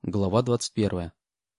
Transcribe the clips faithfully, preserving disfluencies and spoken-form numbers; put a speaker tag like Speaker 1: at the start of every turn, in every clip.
Speaker 1: Глава двадцать первая.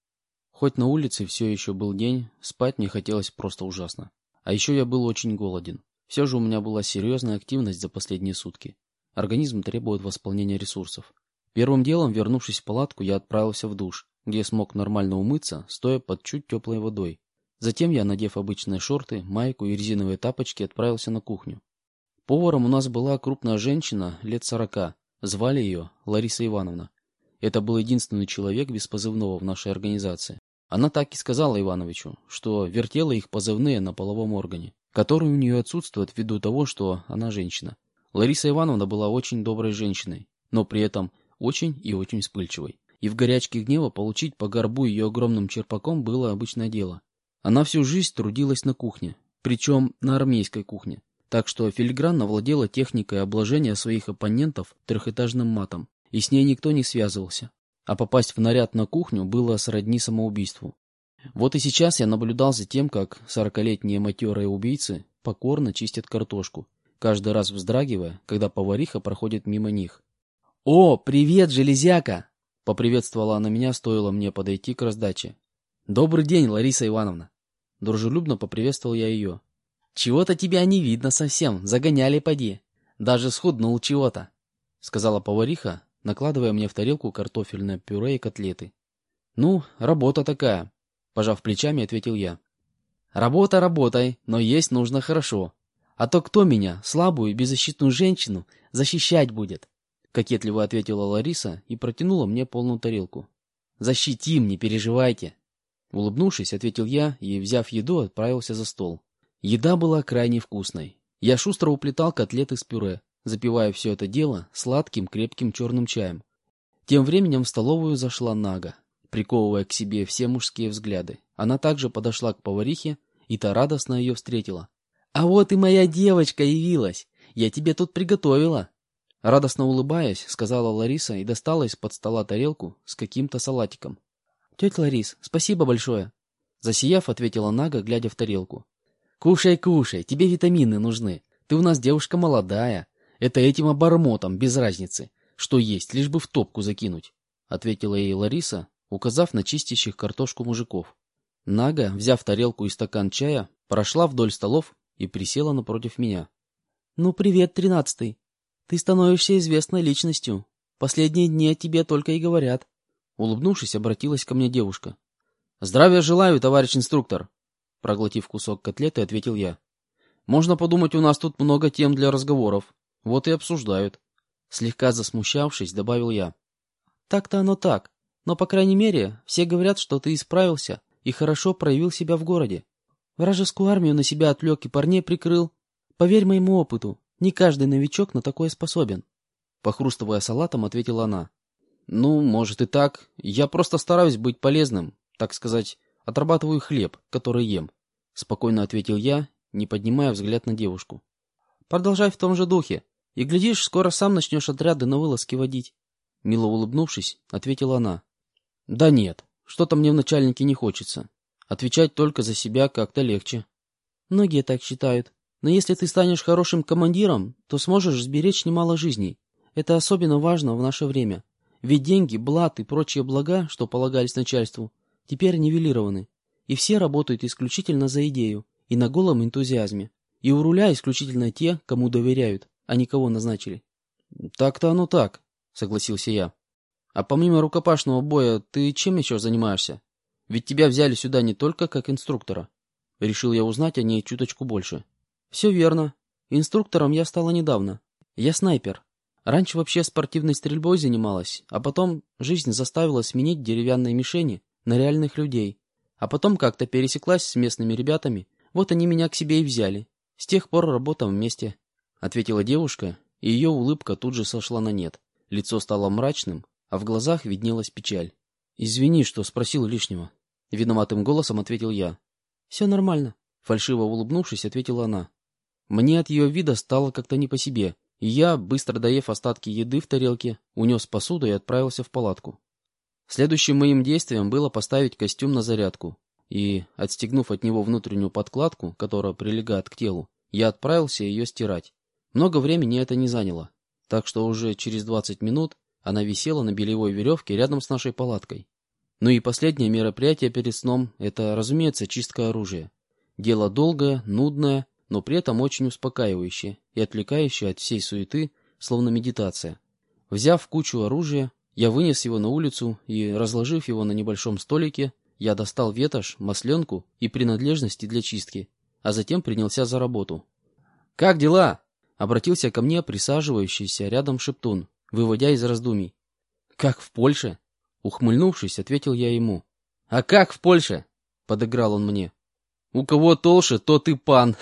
Speaker 1: Хоть на улице все еще был день, спать мне хотелось просто ужасно. А еще я был очень голоден. Все же у меня была серьезная активность за последние сутки. Организм требует восполнения ресурсов. Первым делом, вернувшись в палатку, я отправился в душ, где смог нормально умыться, стоя под чуть теплой водой. Затем я, надев обычные шорты, майку и резиновые тапочки, отправился на кухню. Поваром у нас была крупная женщина, лет сорока. Звали ее Лариса Ивановна. Это был единственный человек без позывного в нашей организации. Она так и сказала Ивановичу, что вертела их позывные на половом органе, который у нее отсутствует ввиду того, что она женщина. Лариса Ивановна была очень доброй женщиной, но при этом очень и очень вспыльчивой. И в горячке гнева получить по горбу ее огромным черпаком было обычное дело. Она всю жизнь трудилась на кухне, причем на армейской кухне, так что филигранно владела техникой обложения своих оппонентов трехэтажным матом. И с ней никто не связывался. А попасть в наряд на кухню было сродни самоубийству. Вот и сейчас я наблюдал за тем, как сорокалетние матерые убийцы покорно чистят картошку, каждый раз вздрагивая, когда повариха проходит мимо них. «О, привет, железяка!» — поприветствовала она меня, стоило мне подойти к раздаче. «Добрый день, Лариса Ивановна!» Дружелюбно поприветствовал я ее. «Чего-то тебя не видно совсем, загоняли поди. Даже схуднул чего-то», — сказала повариха, накладывая мне в тарелку картофельное пюре и котлеты. «Ну, работа такая», — пожав плечами, ответил я. «Работа работай, но есть нужно хорошо. А то кто меня, слабую и беззащитную женщину, защищать будет?» — кокетливо ответила Лариса и протянула мне полную тарелку. «Защитим, не переживайте». Улыбнувшись, ответил я и, взяв еду, отправился за стол. Еда была крайне вкусной. Я шустро уплетал котлеты с пюре, запивая все это дело сладким крепким черным чаем. Тем временем в столовую зашла Нага, приковывая к себе все мужские взгляды. Она также подошла к поварихе, и та радостно ее встретила. «А вот и моя девочка явилась! Я тебе тут приготовила!» Радостно улыбаясь, сказала Лариса и достала из-под стола тарелку с каким-то салатиком. «Тетя Ларис, спасибо большое!» Засияв, ответила Нага, глядя в тарелку. «Кушай, кушай, тебе витамины нужны. Ты у нас девушка молодая. Это этим обормотом без разницы, что есть, лишь бы в топку закинуть», — ответила ей Лариса, указав на чистящих картошку мужиков. Нага, взяв тарелку и стакан чая, прошла вдоль столов и присела напротив меня. «Ну, привет, тринадцатый. Ты становишься известной личностью. Последние дни о тебе только и говорят». Улыбнувшись, обратилась ко мне девушка. «Здравия желаю, товарищ инструктор», — проглотив кусок котлеты, ответил я. «Можно подумать, у нас тут много тем для разговоров. Вот и обсуждают». Слегка засмущавшись, добавил я. «Так-то оно так. Но, по крайней мере, все говорят, что ты исправился и хорошо проявил себя в городе. Вражескую армию на себя отвлек и парней прикрыл. Поверь моему опыту, не каждый новичок на такое способен». Похрустывая салатом, ответила она. «Ну, может и так. Я просто стараюсь быть полезным. Так сказать, отрабатываю хлеб, который ем», — спокойно ответил я, не поднимая взгляд на девушку. «Продолжай в том же духе. И, глядишь, скоро сам начнешь отряды на вылазки водить». Мило улыбнувшись, ответила она. «Да нет, что-то мне в начальнике не хочется. Отвечать только за себя как-то легче». «Многие так считают. Но если ты станешь хорошим командиром, то сможешь сберечь немало жизней. Это особенно важно в наше время. Ведь деньги, блат и прочие блага, что полагались начальству, теперь нивелированы. И все работают исключительно за идею и на голом энтузиазме. И у руля исключительно те, кому доверяют, а никого назначили». «Так-то оно так», — согласился я. «А помимо рукопашного боя, ты чем еще занимаешься? Ведь тебя взяли сюда не только как инструктора». Решил я узнать о ней чуточку больше. «Все верно. Инструктором я стала недавно. Я снайпер. Раньше вообще спортивной стрельбой занималась, а потом жизнь заставила сменить деревянные мишени на реальных людей. А потом как-то пересеклась с местными ребятами, вот они меня к себе и взяли. С тех пор работаем вместе», — ответила девушка, и ее улыбка тут же сошла на нет. Лицо стало мрачным, а в глазах виднелась печаль. «Извини, что спросил лишнего», — виноватым голосом ответил я. «Все нормально», — фальшиво улыбнувшись, ответила она. Мне от ее вида стало как-то не по себе, и я, быстро доев остатки еды в тарелке, унес посуду и отправился в палатку. Следующим моим действием было поставить костюм на зарядку, и, отстегнув от него внутреннюю подкладку, которая прилегает к телу, я отправился ее стирать. Много времени это не заняло, так что уже через двадцать минут Она висела на белевой веревке рядом с нашей палаткой. Ну и последнее мероприятие перед сном — это, разумеется, чистка оружия. Дело долгое, нудное, но при этом очень успокаивающее и отвлекающее от всей суеты, словно медитация. Взяв кучу оружия, я вынес его на улицу и, разложив его на небольшом столике, я достал ветошь, масленку и принадлежности для чистки, а затем принялся за работу. «Как дела?» — обратился ко мне присаживающийся рядом шептун, выводя из раздумий. «Как в Польше?» — ухмыльнувшись, ответил я ему. «А как в Польше?» — подыграл он мне. «У кого толще, тот и пан!»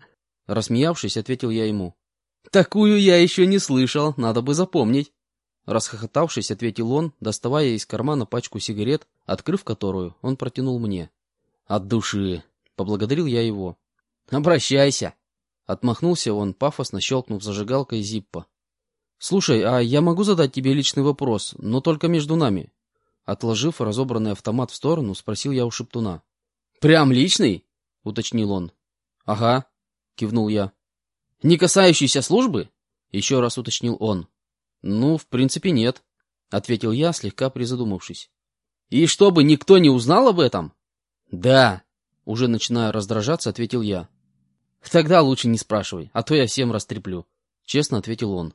Speaker 1: — рассмеявшись, ответил я ему. «Такую я еще не слышал, надо бы запомнить!» Расхохотавшись, ответил он, доставая из кармана пачку сигарет, открыв которую, он протянул мне. «От души!» — поблагодарил я его. «Обращайся!» — отмахнулся он, пафосно щелкнув зажигалкой Зиппо. «Слушай, а я могу задать тебе личный вопрос, но только между нами?» Отложив разобранный автомат в сторону, спросил я у шептуна. «Прям личный?» — уточнил он. «Ага», — кивнул я. «Не касающийся службы?» — еще раз уточнил он. «Ну, в принципе, нет», — ответил я, слегка призадумавшись. «И чтобы никто не узнал об этом?» «Да», — уже начиная раздражаться, ответил я. «Тогда лучше не спрашивай, а то я всем растреплю», — честно ответил он.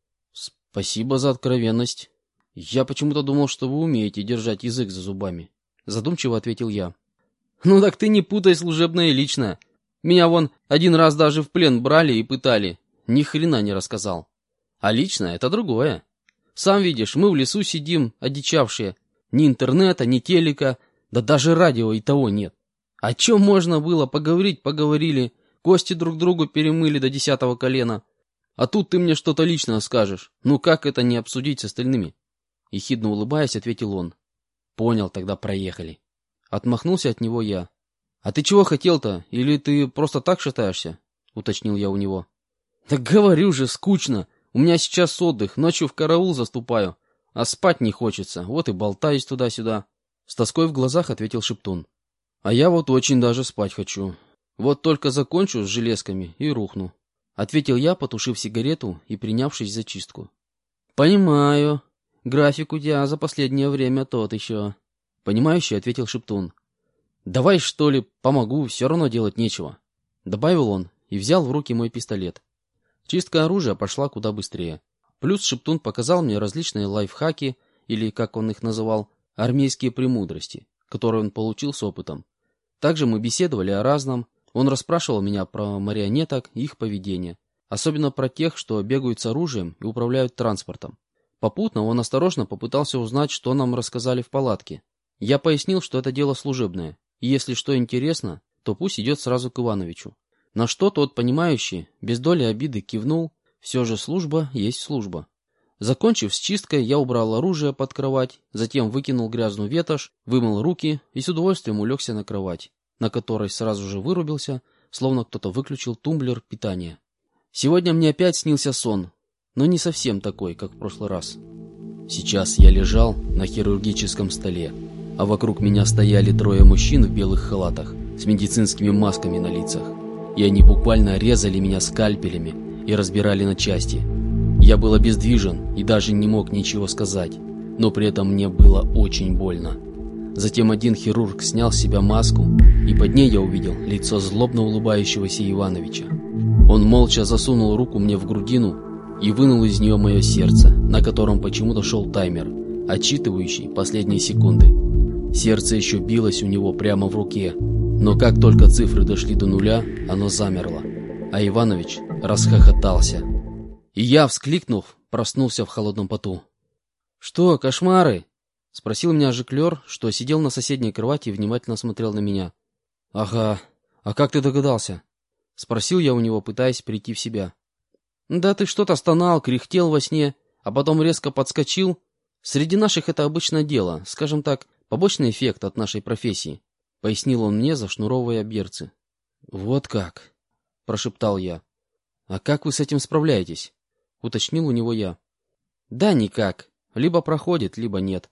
Speaker 1: «Спасибо за откровенность. Я почему-то думал, что вы умеете держать язык за зубами», — задумчиво ответил я. «Ну так ты не путай служебное и личное. Меня вон один раз даже в плен брали и пытали. Ни хрена не рассказал. А личное — это другое. Сам видишь, мы в лесу сидим, одичавшие. Ни интернета, ни телека, да даже радио и того нет. О чем можно было поговорить, поговорили, кости друг другу перемыли до десятого колена. А тут ты мне что-то личное скажешь. Ну как это не обсудить с остальными?» Ехидно улыбаясь, ответил он. «Понял, тогда проехали». Отмахнулся от него я. «А ты чего хотел-то? Или ты просто так шатаешься?» — уточнил я у него. «Да говорю же, скучно. У меня сейчас отдых, ночью в караул заступаю. А спать не хочется, вот и болтаюсь туда-сюда». С тоской в глазах ответил шептун. «А я вот очень даже спать хочу. Вот только закончу с железками и рухну», — ответил я, потушив сигарету и принявшись за чистку. «Понимаю. График у тебя за последнее время тот еще», — понимающе ответил шептун. «Давай, что ли, помогу, все равно делать нечего», — добавил он и взял в руки мой пистолет. Чистка оружия пошла куда быстрее. Плюс шептун показал мне различные лайфхаки, или, как он их называл, армейские премудрости, которые он получил с опытом. Также мы беседовали о разном. Он расспрашивал меня про марионеток и их поведение, особенно про тех, что бегают с оружием и управляют транспортом. Попутно он осторожно попытался узнать, что нам рассказали в палатке. Я пояснил, что это дело служебное, и если что интересно, то пусть идет сразу к Ивановичу. На что тот, понимающий, без доли обиды кивнул, все же служба есть служба. Закончив с чисткой, я убрал оружие под кровать, затем выкинул грязную ветошь, вымыл руки и с удовольствием улегся на кровать, на которой сразу же вырубился, словно кто-то выключил тумблер питания. Сегодня мне опять снился сон, но не совсем такой, как в прошлый раз. Сейчас я лежал на хирургическом столе, а вокруг меня стояли трое мужчин в белых халатах с медицинскими масками на лицах, и они буквально резали меня скальпелями и разбирали на части. Я был обездвижен и даже не мог ничего сказать, но при этом мне было очень больно. Затем один хирург снял с себя маску, и под ней я увидел лицо злобно улыбающегося Ивановича. Он молча засунул руку мне в грудину и вынул из нее мое сердце, на котором почему-то шел таймер, отсчитывающий последние секунды. Сердце еще билось у него прямо в руке, но как только цифры дошли до нуля, оно замерло, а Иванович расхохотался. И я, вскликнув, проснулся в холодном поту. «Что, кошмары?» — спросил меня жиклер, что сидел на соседней кровати и внимательно смотрел на меня. «Ага. А как ты догадался?» — спросил я у него, пытаясь прийти в себя. «Да ты что-то стонал, кряхтел во сне, а потом резко подскочил. Среди наших это обычное дело, скажем так, побочный эффект от нашей профессии», — пояснил он мне, зашнуровывая берцы. «Вот как?» — прошептал я. «А как вы с этим справляетесь?» — уточнил у него я. «Да никак. Либо проходит, либо нет.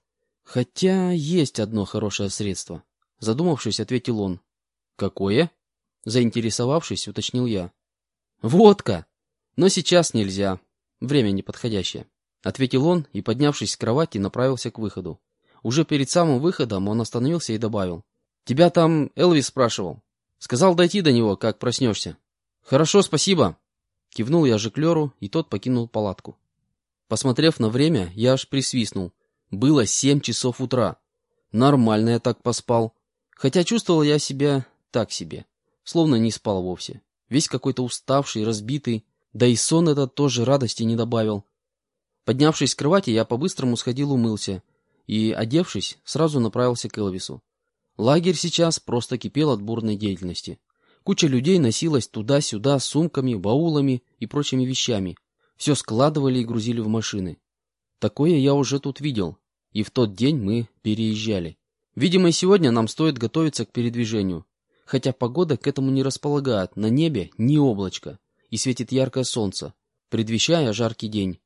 Speaker 1: Хотя есть одно хорошее средство», — задумавшись, ответил он. «Какое?» — заинтересовавшись, уточнил я. «Водка! Но сейчас нельзя. Время неподходящее», — ответил он и, поднявшись с кровати, направился к выходу. Уже перед самым выходом он остановился и добавил: «Тебя там Элвис спрашивал. Сказал дойти до него, как проснешься». «Хорошо, спасибо», — кивнул я жиклеру, и тот покинул палатку. Посмотрев на время, я аж присвистнул. Было семь часов утра. Нормально я так поспал. Хотя чувствовал я себя так себе, словно не спал вовсе. Весь какой-то уставший, разбитый, да и сон этот тоже радости не добавил. Поднявшись с кровати, я по-быстрому сходил умылся и, одевшись, сразу направился к Элвису. Лагерь сейчас просто кипел от бурной деятельности. Куча людей носилась туда-сюда с сумками, баулами и прочими вещами. Все складывали и грузили в машины. Такое я уже тут видел, и в тот день мы переезжали. Видимо, и сегодня нам стоит готовиться к передвижению. Хотя погода к этому не располагает, на небе ни облачко, и светит яркое солнце, предвещая жаркий день.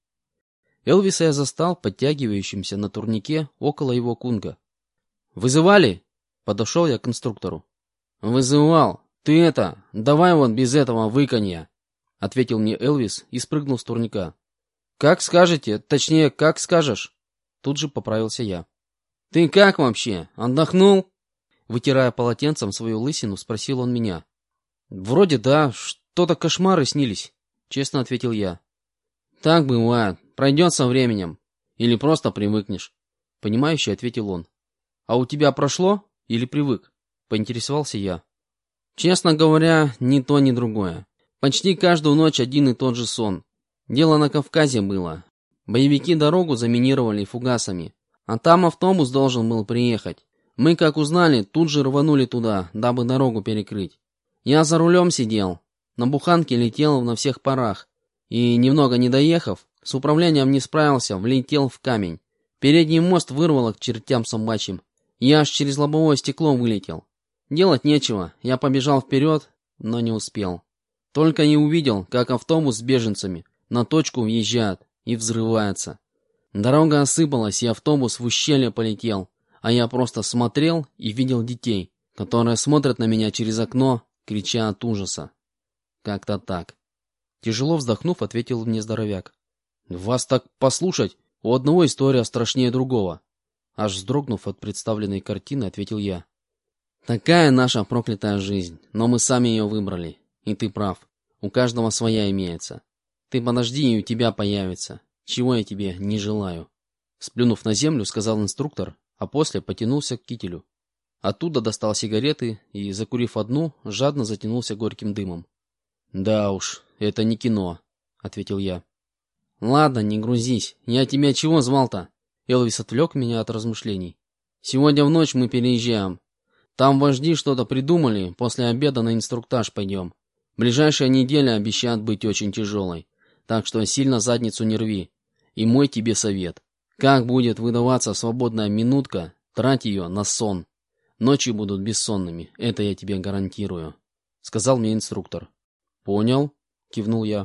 Speaker 1: Элвиса я застал подтягивающимся на турнике около его кунга. «Вызывали?» — подошел я к инструктору. «Вызывал. Ты это, давай вот без этого выканья», — ответил мне Элвис и спрыгнул с турника. «Как скажете, точнее, как скажешь», — тут же поправился я. «Ты как вообще? Отдохнул?» Вытирая полотенцем свою лысину, спросил он меня. «Вроде да, что-то кошмары снились», — честно ответил я. «Так бывает. Пройдет со временем. Или просто привыкнешь», — понимающе ответил он. «А у тебя прошло или привык?» — поинтересовался я. «Честно говоря, ни то, ни другое. Почти каждую ночь один и тот же сон. Дело на Кавказе было. Боевики дорогу заминировали фугасами, а там автобус должен был приехать. Мы, как узнали, тут же рванули туда, дабы дорогу перекрыть. Я за рулем сидел, на буханке летел на всех парах, и, немного не доехав, с управлением не справился, влетел в камень. Передний мост вырвало к чертям собачьим. Я аж через лобовое стекло вылетел. Делать нечего, я побежал вперед, но не успел. Только не увидел, как автобус с беженцами на точку въезжает и взрывается. Дорога осыпалась, и автобус в ущелье полетел, а я просто смотрел и видел детей, которые смотрят на меня через окно, крича от ужаса. Как-то так. Тяжело вздохнув, ответил мне здоровяк. «Вас так послушать, у одного история страшнее другого». Аж вздрогнув от представленной картины, ответил я. «Такая наша проклятая жизнь, но мы сами ее выбрали. И ты прав, у каждого своя имеется. Ты подожди, и у тебя появится. Чего я тебе не желаю». Сплюнув на землю, сказал инструктор, а после потянулся к кителю. Оттуда достал сигареты и, закурив одну, жадно затянулся горьким дымом. «Да уж, это не кино», — ответил я. «Ладно, не грузись. Я тебя чего звал-то?» Элвис отвлек меня от размышлений. «Сегодня в ночь мы переезжаем. Там вожди что-то придумали, после обеда на инструктаж пойдем. Ближайшая неделя обещает быть очень тяжелой, так что сильно задницу не рви. И мой тебе совет. Как будет выдаваться свободная минутка, трать ее на сон. Ночи будут бессонными, это я тебе гарантирую», — сказал мне инструктор. «Понял», — кивнул я.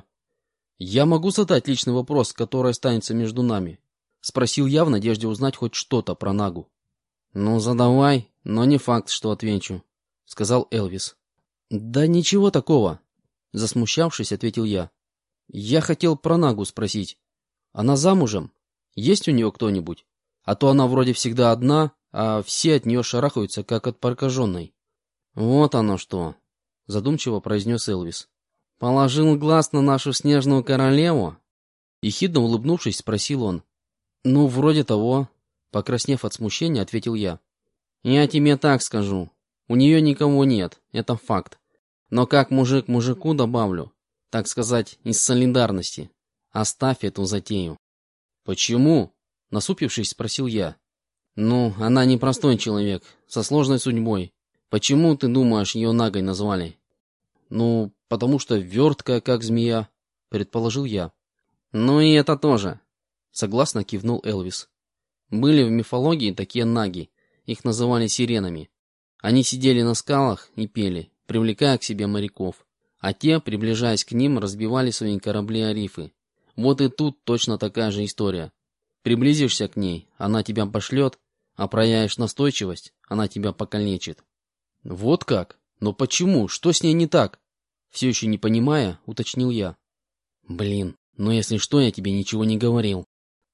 Speaker 1: «Я могу задать личный вопрос, который останется между нами?» — спросил я в надежде узнать хоть что-то про Нагу. «Ну, задавай, но не факт, что отвечу», — сказал Элвис. «Да ничего такого», — засмущавшись, ответил я. «Я хотел про Нагу спросить. Она замужем? Есть у нее кто-нибудь? А то она вроде всегда одна, а все от нее шарахаются, как от прокаженной». «Вот оно что», — задумчиво произнес Элвис. «Положил глаз на нашу снежную королеву?» Ехидно улыбнувшись, спросил он. «Ну, вроде того», — покраснев от смущения, ответил я. «Я тебе так скажу. У нее никого нет, это факт. Но как мужик мужику добавлю, так сказать, из солидарности. Оставь эту затею». «Почему?» — насупившись, спросил я. «Ну, она непростой человек, со сложной судьбой. Почему, ты думаешь, ее Нагой назвали?» «Ну, потому что верткая, как змея», — предположил я. «Ну и это тоже», — согласно кивнул Элвис. «Были в мифологии такие наги, их называли сиренами. Они сидели на скалах и пели, привлекая к себе моряков, а те, приближаясь к ним, разбивали свои корабли о рифы. Вот и тут точно такая же история. Приблизишься к ней, она тебя пошлет, а проявишь настойчивость, она тебя покалечит». «Вот как? Но почему? Что с ней не так?» Все еще не понимая, уточнил я. «Блин, но если что, я тебе ничего не говорил»,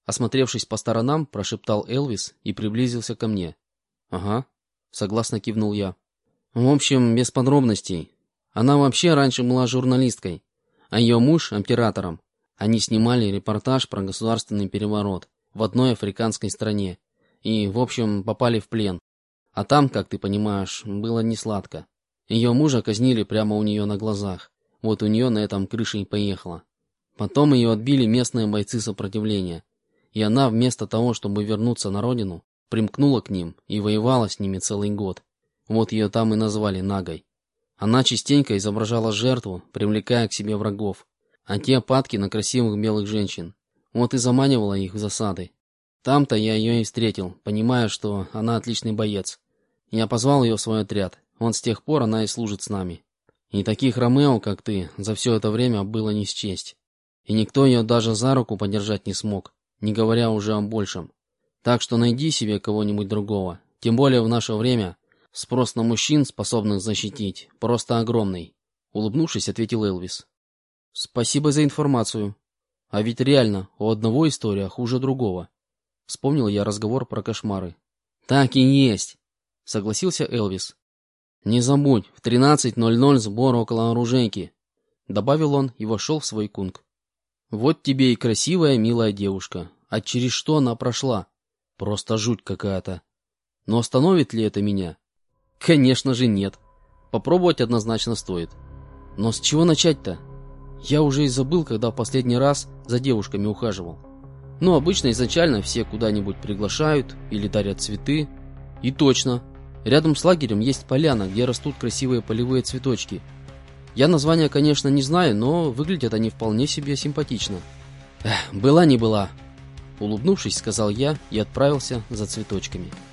Speaker 1: Осмотревшись по сторонам, прошептал Элвис и приблизился ко мне. «Ага», — согласно кивнул я. «В общем, без подробностей. Она вообще раньше была журналисткой, а ее муж — оператором. Они снимали репортаж про государственный переворот в одной африканской стране и, в общем, попали в плен. А там, как ты понимаешь, было несладко. Ее мужа казнили прямо у нее на глазах. Вот у нее на этом крыша и поехала. Потом ее отбили местные бойцы сопротивления. И она вместо того, чтобы вернуться на родину, примкнула к ним и воевала с ними целый год. Вот ее там и назвали Нагой. Она частенько изображала жертву, привлекая к себе врагов, а те падки на красивых белых женщин. Вот и заманивала их в засады. Там-то я ее и встретил, понимая, что она отличный боец. Я позвал ее в свой отряд. Вот с тех пор она и служит с нами. И таких Ромео, как ты, за все это время было не счесть. И никто ее даже за руку подержать не смог, не говоря уже о большем. Так что найди себе кого-нибудь другого. Тем более в наше время спрос на мужчин, способных защитить, просто огромный. Улыбнувшись, ответил Элвис. Спасибо за информацию. А ведь реально, у одного история хуже другого. Вспомнил я разговор про кошмары. Так и есть, согласился Элвис. Не забудь, в тринадцать ноль ноль сбор около оружейки, добавил он и вошел в свой кунг. Вот тебе и красивая, милая девушка. А через что она прошла? Просто жуть какая-то. Но остановит ли это меня? Конечно же нет. Попробовать однозначно стоит. Но с чего начать-то? Я уже и забыл, когда в последний раз за девушками ухаживал. Ну, обычно изначально все куда-нибудь приглашают или дарят цветы. И точно, рядом с лагерем есть поляна, где растут красивые полевые цветочки. Я названия, конечно, не знаю, но выглядят они вполне себе симпатично. Эх, была не была. Улыбнувшись, сказал я и отправился за цветочками.